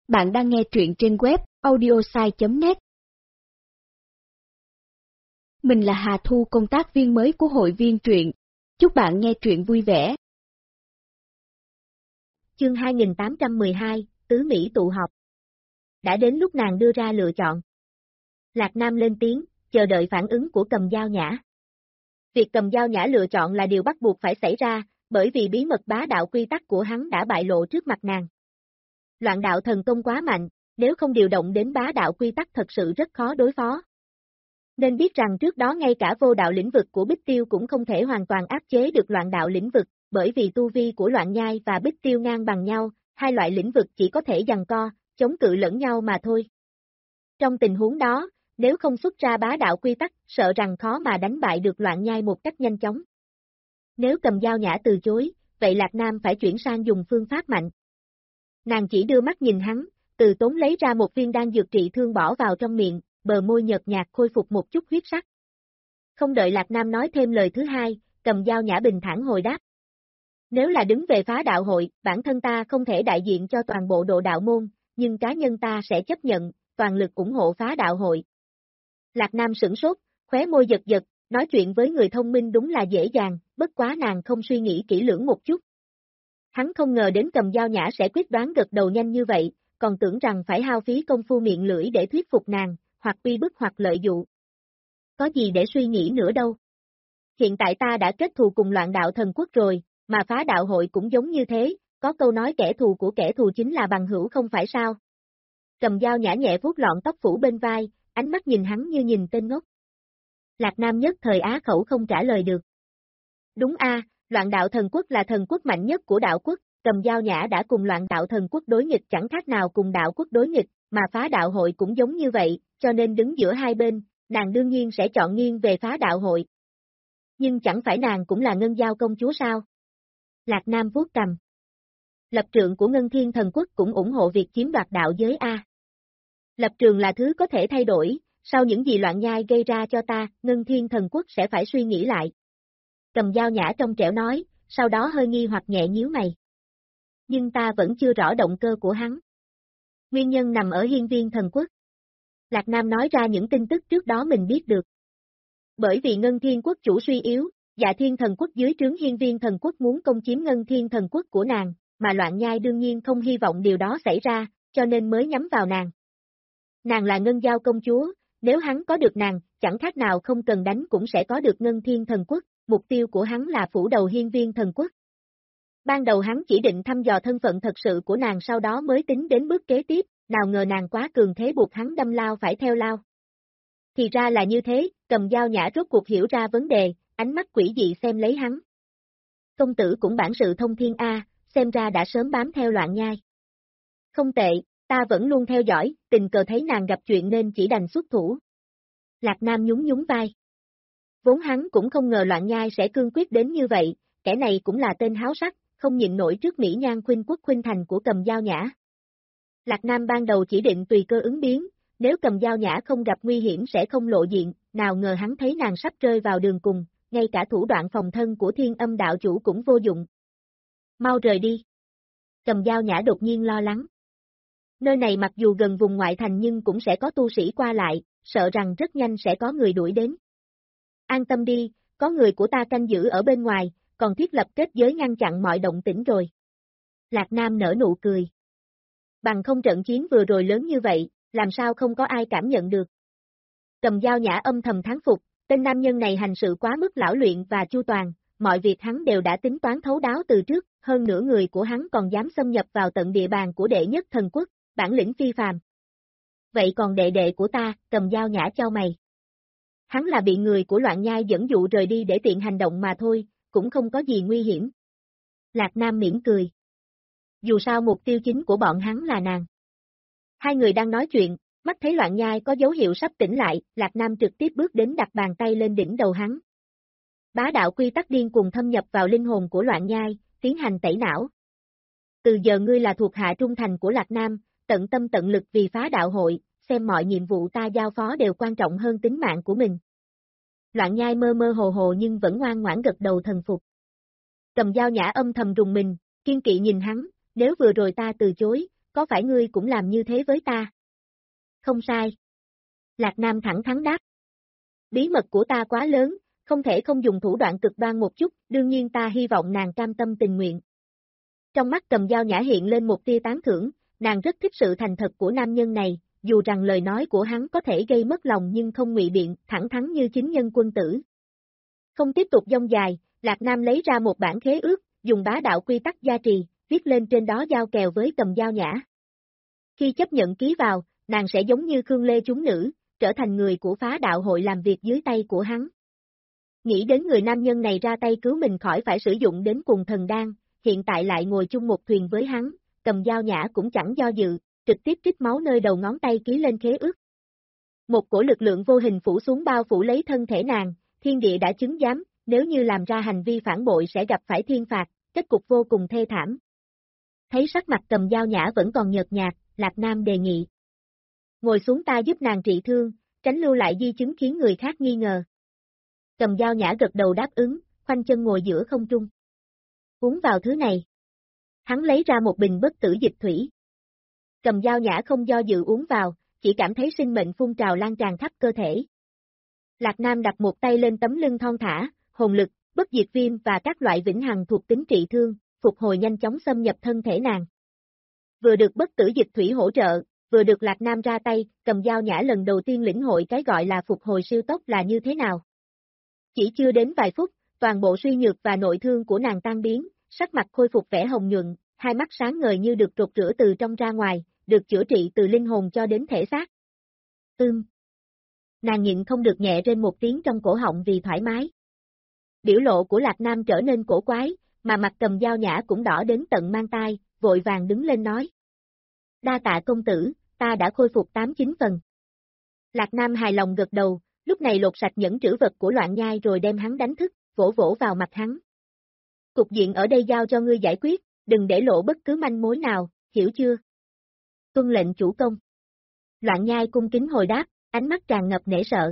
Bạn đang nghe truyện trên web audiosai.net. Mình là Hà Thu, công tác viên mới của hội viên truyện. Chúc bạn nghe truyện vui vẻ. Chương 2812, Tứ Mỹ tụ họp. Đã đến lúc nàng đưa ra lựa chọn. Lạc Nam lên tiếng, chờ đợi phản ứng của Cầm Dao Nhã. Việc Cầm Dao Nhã lựa chọn là điều bắt buộc phải xảy ra, bởi vì bí mật bá đạo quy tắc của hắn đã bại lộ trước mặt nàng. Loạn đạo thần công quá mạnh, nếu không điều động đến bá đạo quy tắc thật sự rất khó đối phó. Nên biết rằng trước đó ngay cả vô đạo lĩnh vực của Bích Tiêu cũng không thể hoàn toàn áp chế được loạn đạo lĩnh vực, bởi vì tu vi của Loạn Nhai và Bích Tiêu ngang bằng nhau, hai loại lĩnh vực chỉ có thể giằng co, chống cự lẫn nhau mà thôi. Trong tình huống đó, nếu không xuất ra bá đạo quy tắc, sợ rằng khó mà đánh bại được Loạn Nhai một cách nhanh chóng. Nếu Cầm Dao Nhã từ chối, vậy Lạc Nam phải chuyển sang dùng phương pháp mạnh. Nàng chỉ đưa mắt nhìn hắn, từ tốn lấy ra một viên đan dược trị thương bỏ vào trong miệng, bờ môi nhợt nhạt khôi phục một chút huyết sắc. Không đợi Lạc Nam nói thêm lời thứ hai, Cầm Dao Nhã bình thản hồi đáp. Nếu là đứng về phá đạo hội, bản thân ta không thể đại diện cho toàn bộ độ đạo môn, nhưng cá nhân ta sẽ chấp nhận, toàn lực ủng hộ phá đạo hội. Lạc Nam sửng sốt, khóe môi giật giật, nói chuyện với người thông minh đúng là dễ dàng, bất quá nàng không suy nghĩ kỹ lưỡng một chút. Hắn không ngờ đến Cầm Dao Nhã sẽ quyết đoán gật đầu nhanh như vậy, còn tưởng rằng phải hao phí công phu miệng lưỡi để thuyết phục nàng, hoặc uy bức hoặc lợi dụ. Có gì để suy nghĩ nữa đâu. Hiện tại ta đã kết thù cùng Loạn đạo thần quốc rồi, mà phá đạo hội cũng giống như thế, có câu nói kẻ thù của kẻ thù chính là bằng hữu không phải sao. Cầm Dao Nhã nhẹ vuốt lọn tóc phủ bên vai, ánh mắt nhìn hắn như nhìn tên ngốc. Lạc Nam nhất thời á khẩu không trả lời được. Đúng a, Loạn đạo thần quốc là thần quốc mạnh nhất của đạo quốc, Cầm Dao Nhã đã cùng Loạn đạo thần quốc đối nghịch chẳng khác nào cùng đạo quốc đối nghịch, mà phá đạo hội cũng giống như vậy, cho nên đứng giữa hai bên, nàng đương nhiên sẽ chọn nghiêng về phá đạo hội. Nhưng chẳng phải nàng cũng là Ngân Giao công chúa sao? Lạc Nam vuốt cằm. Lập trường của Ngân Thiên thần quốc cũng ủng hộ việc chiếm đoạt đạo giới a. Lập trường là thứ có thể thay đổi, sau những gì Loạn Nhai gây ra cho ta, Ngân Thiên thần quốc sẽ phải suy nghĩ lại. Cầm Dao Nhã trong trẻo nói, sau đó hơi nghi hoặc nhẹ nhíu mày. Nhưng ta vẫn chưa rõ động cơ của hắn. Nguyên nhân nằm ở Hiên Viên thần quốc. Lạc Nam nói ra những tin tức trước đó mình biết được. Bởi vì Ngân Thiên quốc chủ suy yếu, Dạ Thiên thần quốc dưới trướng Hiên Viên thần quốc muốn công chiếm Ngân Thiên thần quốc của nàng, mà Loạn Nhai đương nhiên không hy vọng điều đó xảy ra, cho nên mới nhắm vào nàng. Nàng là Ngân Giao công chúa, nếu hắn có được nàng, chẳng khác nào không cần đánh cũng sẽ có được Ngân Thiên thần quốc, mục tiêu của hắn là phủ đầu Hiên Viên thần quốc. Ban đầu hắn chỉ định thăm dò thân phận thật sự của nàng, sau đó mới tính đến bước kế tiếp, nào ngờ nàng quá cường thế buộc hắn đâm lao phải theo lao. Thì ra là như thế, Cầm Dao Nhã rốt cuộc hiểu ra vấn đề, ánh mắt quỷ dị xem lấy hắn. Công tử cũng bản sự thông thiên a, xem ra đã sớm bám theo Loạn Nhai. Không tệ, ta vẫn luôn theo dõi, tình cờ thấy nàng gặp chuyện nên chỉ đành xuất thủ. Lạc Nam nhún nhún vai. Vốn hắn cũng không ngờ Loạn Nhai sẽ cương quyết đến như vậy, kẻ này cũng là tên háo sắc, không nhịn nổi trước mỹ nhan khuynh quốc khuynh thành của Cầm Dao Nhã. Lạc Nam ban đầu chỉ định tùy cơ ứng biến, nếu Cầm Dao Nhã không gặp nguy hiểm sẽ không lộ diện, nào ngờ hắn thấy nàng sắp rơi vào đường cùng, ngay cả thủ đoạn phòng thân của Thiên Âm đạo chủ cũng vô dụng. Mau rời đi. Cầm Dao Nhã đột nhiên lo lắng. Nơi này mặc dù gần vùng ngoại thành nhưng cũng sẽ có tu sĩ qua lại, sợ rằng rất nhanh sẽ có người đuổi đến. An tâm đi, có người của ta canh giữ ở bên ngoài, còn thiết lập kết giới ngăn chặn mọi động tĩnh rồi. Lạc Nam nở nụ cười. Bằng không trận chiến vừa rồi lớn như vậy, làm sao không có ai cảm nhận được. Cầm Dao Nhã âm thầm thán phục, tên nam nhân này hành sự quá mức lão luyện và chu toàn, mọi việc hắn đều đã tính toán thấu đáo từ trước, hơn nữa người của hắn còn dám xâm nhập vào tận địa bàn của đệ nhất thần quốc, bản lĩnh phi phàm. Vậy còn đệ đệ của ta, Cầm Dao Nhã chau mày. Hắn là bị người của Loạn Nhai dẫn dụ rời đi để tiện hành động mà thôi, cũng không có gì nguy hiểm. Lạc Nam mỉm cười. Dù sao mục tiêu chính của bọn hắn là nàng. Hai người đang nói chuyện, mắt thấy Loạn Nhai có dấu hiệu sắp tỉnh lại, Lạc Nam trực tiếp bước đến đặt bàn tay lên đỉnh đầu hắn. Bá đạo quy tắc điên cuồng thâm nhập vào linh hồn của Loạn Nhai, tiến hành tẩy não. Từ giờ ngươi là thuộc hạ trung thành của Lạc Nam, tận tâm tận lực vì phá đạo hội, xem mọi nhiệm vụ ta giao phó đều quan trọng hơn tính mạng của mình. Loạn Nhai mơ mơ hồ hồ nhưng vẫn ngoan ngoãn gật đầu thần phục. Cầm Dao Nhã âm thầm rùng mình, kiên kỵ nhìn hắn, nếu vừa rồi ta từ chối, có phải ngươi cũng làm như thế với ta? Không sai. Lạc Nam thẳng thắn đáp. Bí mật của ta quá lớn, không thể không dùng thủ đoạn cực đoan một chút, đương nhiên ta hy vọng nàng cam tâm tình nguyện. Trong mắt Cầm Dao Nhã hiện lên một tia tán thưởng, nàng rất thích sự thành thật của nam nhân này, dù rằng lời nói của hắn có thể gây mất lòng nhưng không ngụy biện, thẳng thắn như chính nhân quân tử. Không tiếp tục dông dài, Lạc Nam lấy ra một bản khế ước, dùng bá đạo quy tắc gia trì, viết lên trên đó giao kèo với Cầm Dao Nhã. Khi chấp nhận ký vào, nàng sẽ giống như Khương Lê chúng nữ, trở thành người của phá đạo hội làm việc dưới tay của hắn. Nghĩ đến người nam nhân này ra tay cứu mình khỏi phải sử dụng đến cùng thần đan, hiện tại lại ngồi chung một thuyền với hắn, Cầm Dao Nhã cũng chẳng do dự, trực tiếp trích máu nơi đầu ngón tay ký lên khế ước. Một cổ lực lượng vô hình phủ xuống bao phủ lấy thân thể nàng, thiên địa đã chứng giám, nếu như làm ra hành vi phản bội sẽ gặp phải thiên phạt, kết cục vô cùng thê thảm. Thấy sắc mặt Cầm Dao Nhã vẫn còn nhợt nhạt, Lạc Nam đề nghị. Ngồi xuống ta giúp nàng trị thương, tránh lưu lại di chứng khiến người khác nghi ngờ. Cầm Dao Nhã gật đầu đáp ứng, khoanh chân ngồi giữa không trung. Uống vào thứ này. Hắn lấy ra một bình bất tử dịch thủy. Cầm Dao Nhã không do dự uống vào, chỉ cảm thấy sinh mệnh phun trào lan tràn khắp cơ thể. Lạc Nam đặt một tay lên tấm lưng thon thả, hồn lực, bất diệt viêm và các loại vĩnh hằng thuộc tính trị thương, phục hồi nhanh chóng xâm nhập thân thể nàng. Vừa được bất tử dịch thủy hỗ trợ, vừa được Lạc Nam ra tay, Cầm Dao Nhã lần đầu tiên lĩnh hội cái gọi là phục hồi siêu tốc là như thế nào. Chỉ chưa đến vài phút, toàn bộ suy nhược và nội thương của nàng tan biến, sắc mặt khôi phục vẻ hồng nhuận, hai mắt sáng ngời như được rột rửa từ trong ra ngoài, được chữa trị từ linh hồn cho đến thể xác. Nàng nhịn không được nhẹ trên một tiếng trong cổ họng vì thoải mái. Biểu lộ của Lạc Nam trở nên cổ quái, mà mặt Cầm Dao Nhã cũng đỏ đến tận mang tai, vội vàng đứng lên nói. Đa tạ công tử, ta đã khôi phục 8-9 phần. Lạc Nam hài lòng gật đầu, lúc này lột sạch nhẫn trữ vật của Loạn Nhai rồi đem hắn đánh thức, vỗ vỗ vào mặt hắn. Cục diện ở đây giao cho ngươi giải quyết, đừng để lộ bất cứ manh mối nào, hiểu chưa? Tuân lệnh chủ công. Loạn Nhai cung kính hồi đáp, ánh mắt tràn ngập nể sợ.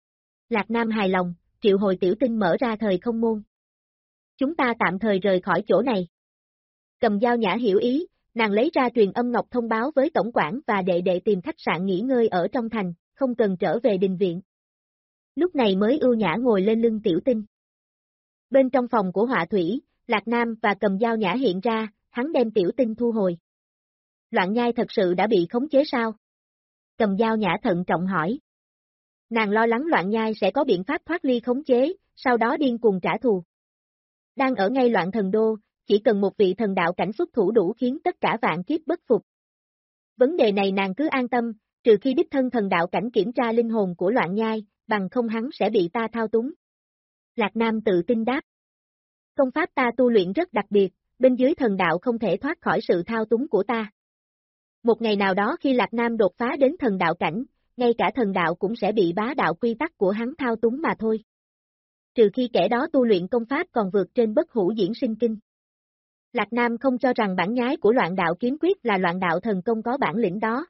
Lạc Nam hài lòng, triệu hồi tiểu tinh mở ra thời không môn. Chúng ta tạm thời rời khỏi chỗ này. Cầm Dao Nhã hiểu ý, nàng lấy ra truyền âm ngọc thông báo với tổng quản và đệ đệ tìm khách sạn nghỉ ngơi ở trong thành, không cần trở về đình viện. Lúc này mới ưu nhã ngồi lên lưng tiểu tinh. Bên trong phòng của Họa Thủy, Lạc Nam và Cầm Dao Nhã hiện ra, hắn đem tiểu tinh thu hồi. Loạn Nhai thật sự đã bị khống chế sao? Cầm Dao Nhã thận trọng hỏi. Nàng lo lắng Loạn Nhai sẽ có biện pháp thoát ly khống chế, sau đó điên cuồng trả thù. Đang ở ngay Loạn Thần Đô, chỉ cần một vị thần đạo cảnh xuất thủ đủ khiến tất cả vạn kiếp bất phục. Vấn đề này nàng cứ an tâm, trừ khi đích thân thần đạo cảnh kiểm tra linh hồn của Loạn Nhai, bằng không hắn sẽ bị ta thao túng. Lạc Nam tự tin đáp. Công pháp ta tu luyện rất đặc biệt, bên dưới thần đạo không thể thoát khỏi sự thao túng của ta. Một ngày nào đó khi Lạc Nam đột phá đến thần đạo cảnh, ngay cả thần đạo cũng sẽ bị bá đạo quy tắc của hắn thao túng mà thôi. Trừ khi kẻ đó tu luyện công pháp còn vượt trên bất hủ diễn sinh kinh. Lạc Nam không cho rằng bản nhái của loạn đạo kiếm quyết là loạn đạo thần công có bản lĩnh đó.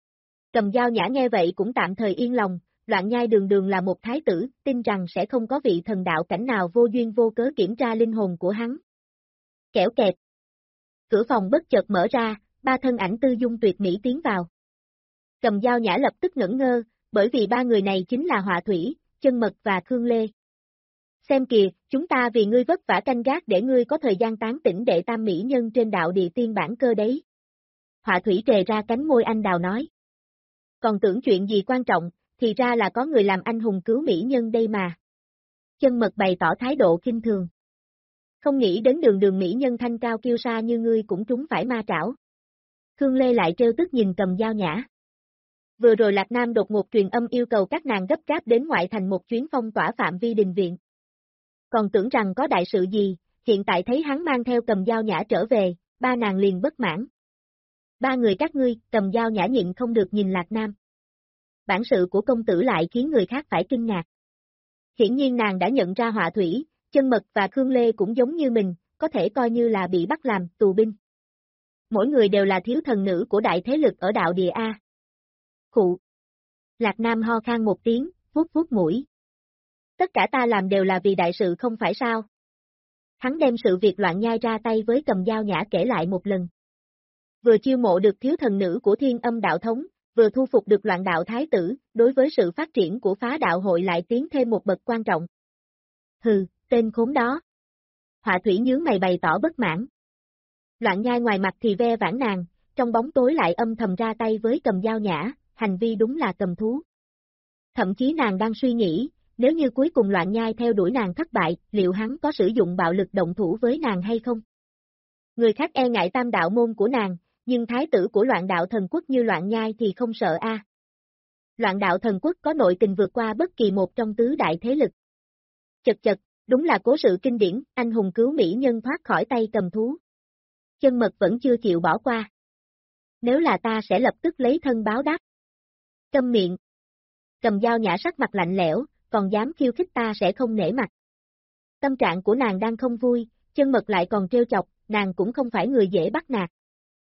Cầm Dao Nhã nghe vậy cũng tạm thời yên lòng, Loạn Nhai đường đường là một thái tử, tin rằng sẽ không có vị thần đạo cảnh nào vô duyên vô cớ kiểm tra linh hồn của hắn. Kẻo kẹt. Cửa phòng bất chợt mở ra, ba thân ảnh tư dung tuyệt mỹ tiến vào. Cầm Dao Nhã lập tức ngẩn ngơ, bởi vì ba người này chính là Họa Thủy, Chân Mật và Khương Lê. Xem kìa, chúng ta vì ngươi vất vả canh gác để ngươi có thời gian tán tỉnh đệ tam mỹ nhân trên đạo địa tiên bản cơ đấy. Họa Thủy trề ra cánh môi anh đào nói. Còn tưởng chuyện gì quan trọng, thì ra là có người làm anh hùng cứu mỹ nhân đây mà. Chân Mật bày tỏ thái độ khinh thường. Không nghĩ đến đường đường mỹ nhân thanh cao kiêu sa như ngươi cũng trúng phải ma trảo. Khương Lê lại trêu tức nhìn Cầm Dao Nhã. Vừa rồi Lạc Nam đột ngột truyền âm yêu cầu các nàng gấp gáp đến ngoại thành một chuyến phong tỏa phạm vi đình viện. Còn tưởng rằng có đại sự gì, hiện tại thấy hắn mang theo Cầm Dao Nhã trở về, ba nàng liền bất mãn. Ba người các ngươi, Cầm Dao Nhã nhịn không được nhìn Lạc Nam. Bản sự của công tử lại khiến người khác phải kinh ngạc. Hiển nhiên nàng đã nhận ra Họa Thủy, Chân Mật và Khương Lê cũng giống như mình, có thể coi như là bị bắt làm tù binh. Mỗi người đều là thiếu thần nữ của đại thế lực ở đạo địa A. Khụ. Lạc Nam ho khan một tiếng, vuốt vuốt mũi. Tất cả ta làm đều là vì đại sự không phải sao? Hắn đem sự việc Loạn Nhai ra tay với Cầm Dao Nhã kể lại một lần. vừa chiêu mộ được thiếu thần nữ của Thiên Âm đạo thống, vừa thu phục được Loạn đạo thái tử, đối với sự phát triển của Phá đạo hội lại tiến thêm một bậc quan trọng. Hừ, tên khốn đó. Họa thủy nhướng mày bày tỏ bất mãn. Loạn Nhai ngoài mặt thì ve vãn nàng, trong bóng tối lại âm thầm ra tay với Cầm Dao Nhã, hành vi đúng là cầm thú. Thậm chí nàng đang suy nghĩ, nếu như cuối cùng Loạn Nhai theo đuổi nàng thất bại, liệu hắn có sử dụng bạo lực động thủ với nàng hay không? Người khác e ngại tam đạo môn của nàng, nhưng thái tử của Loạn đạo thần quốc như Loạn Nhai thì không sợ a. Loạn đạo thần quốc có nội tình vượt qua bất kỳ một trong tứ đại thế lực. Chật chật, đúng là cố sự kinh điển, anh hùng cứu mỹ nhân thoát khỏi tay cầm thú. Chân Mật vẫn chưa chịu bỏ qua. Nếu là ta sẽ lập tức lấy thân báo đáp. Câm miệng. Cầm Dao Nhã sắc mặt lạnh lẽo, còn dám khiêu khích ta sẽ không nể mặt. Tâm trạng của nàng đang không vui, Chân Mật lại còn trêu chọc, nàng cũng không phải người dễ bắt nạt.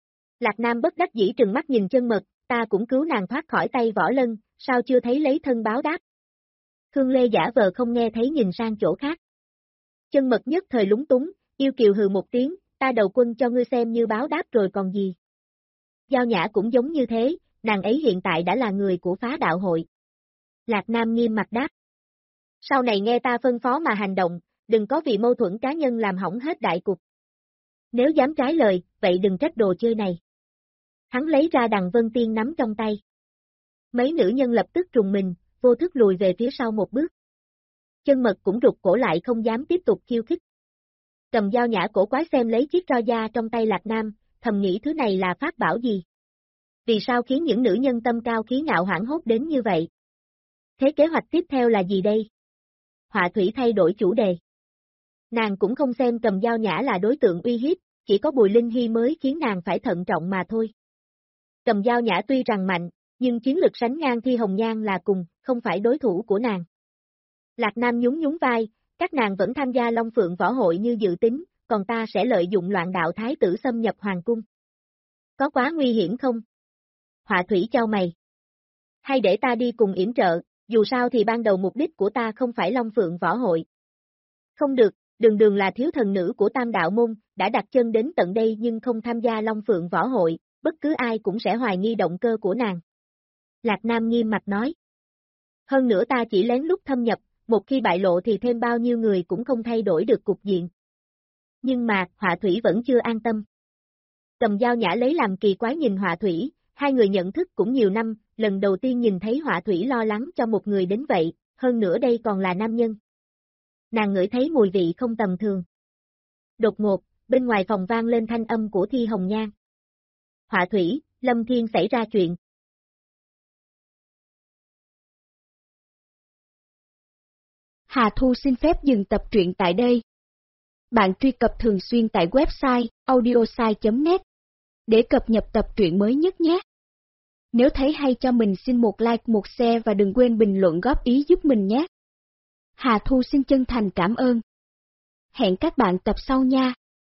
Lạc Nam bất đắc dĩ trừng mắt nhìn Chân Mật, ta cũng cứu nàng thoát khỏi tay Võ Lân, sao chưa thấy lấy thân báo đáp. Khương Lê giả vờ không nghe thấy nhìn sang chỗ khác. Chân Mật nhất thời lúng túng, yêu kiều hừ một tiếng, ta đầu quân cho ngươi xem như báo đáp rồi còn gì. Dao Nhã cũng giống như thế, nàng ấy hiện tại đã là người của Phá đạo hội. Lạc Nam nghiêm mặt đáp. Sau này nghe ta phân phó mà hành động, đừng có vì mâu thuẫn cá nhân làm hỏng hết đại cục. Nếu dám trái lời, vậy đừng trách đồ chơi này. Hắn lấy ra đằng Vân Tiên nắm trong tay. Mấy nữ nhân lập tức trùng mình, vô thức lùi về phía sau một bước. Chân Mật cũng rụt cổ lại không dám tiếp tục khiêu khích. Cầm Dao Nhã cổ quái xem lấy chiếc roi da trong tay Lạc Nam, thầm nghĩ thứ này là pháp bảo gì? Vì sao khiến những nữ nhân tâm cao khí ngạo hoảng hốt đến như vậy? Thế kế hoạch tiếp theo là gì đây? Họa thủy thay đổi chủ đề. Nàng cũng không xem Cầm Dao Nhã là đối tượng uy hiếp, chỉ có Bùi Linh Hy mới khiến nàng phải thận trọng mà thôi. Cầm Dao Nhã tuy rằng mạnh, nhưng chiến lực sánh ngang Thi Hồng Nhan là cùng, không phải đối thủ của nàng. Lạc Nam nhún nhún vai, các nàng vẫn tham gia Long Phượng võ hội như dự tính, còn ta sẽ lợi dụng Loạn đạo thái tử xâm nhập hoàng cung. Có quá nguy hiểm không? Họa thủy chau mày. Hay để ta đi cùng yểm trợ, dù sao thì ban đầu mục đích của ta không phải Long Phượng võ hội. Không được, Đường là thiếu thần nữ của Tam đạo môn, đã đặt chân đến tận đây nhưng không tham gia Long Phượng võ hội, bất cứ ai cũng sẽ hoài nghi động cơ của nàng. Lạc Nam nghiêm mặt nói. Hơn nữa ta chỉ lén lút thâm nhập, một khi bại lộ thì thêm bao nhiêu người cũng không thay đổi được cục diện. Nhưng mà, Họa thủy vẫn chưa an tâm. Cầm Dao Nhã lấy làm kỳ quái nhìn Họa thủy, hai người nhận thức cũng nhiều năm, lần đầu tiên nhìn thấy Họa thủy lo lắng cho một người đến vậy, hơn nữa đây còn là nam nhân. Nàng ngửi thấy mùi vị không tầm thường. Đột ngột, bên ngoài phòng vang lên thanh âm của Thi Hồng Nhan. Họa thủy, Lâm Thiên xảy ra chuyện. Hà Thu xin phép dừng tập truyện tại đây. Bạn truy cập thường xuyên tại website audiosai.net để cập nhật tập truyện mới nhất nhé. Nếu thấy hay cho mình xin một like, một share và đừng quên bình luận góp ý giúp mình nhé. Hà Thu xin chân thành cảm ơn. Hẹn các bạn tập sau nha.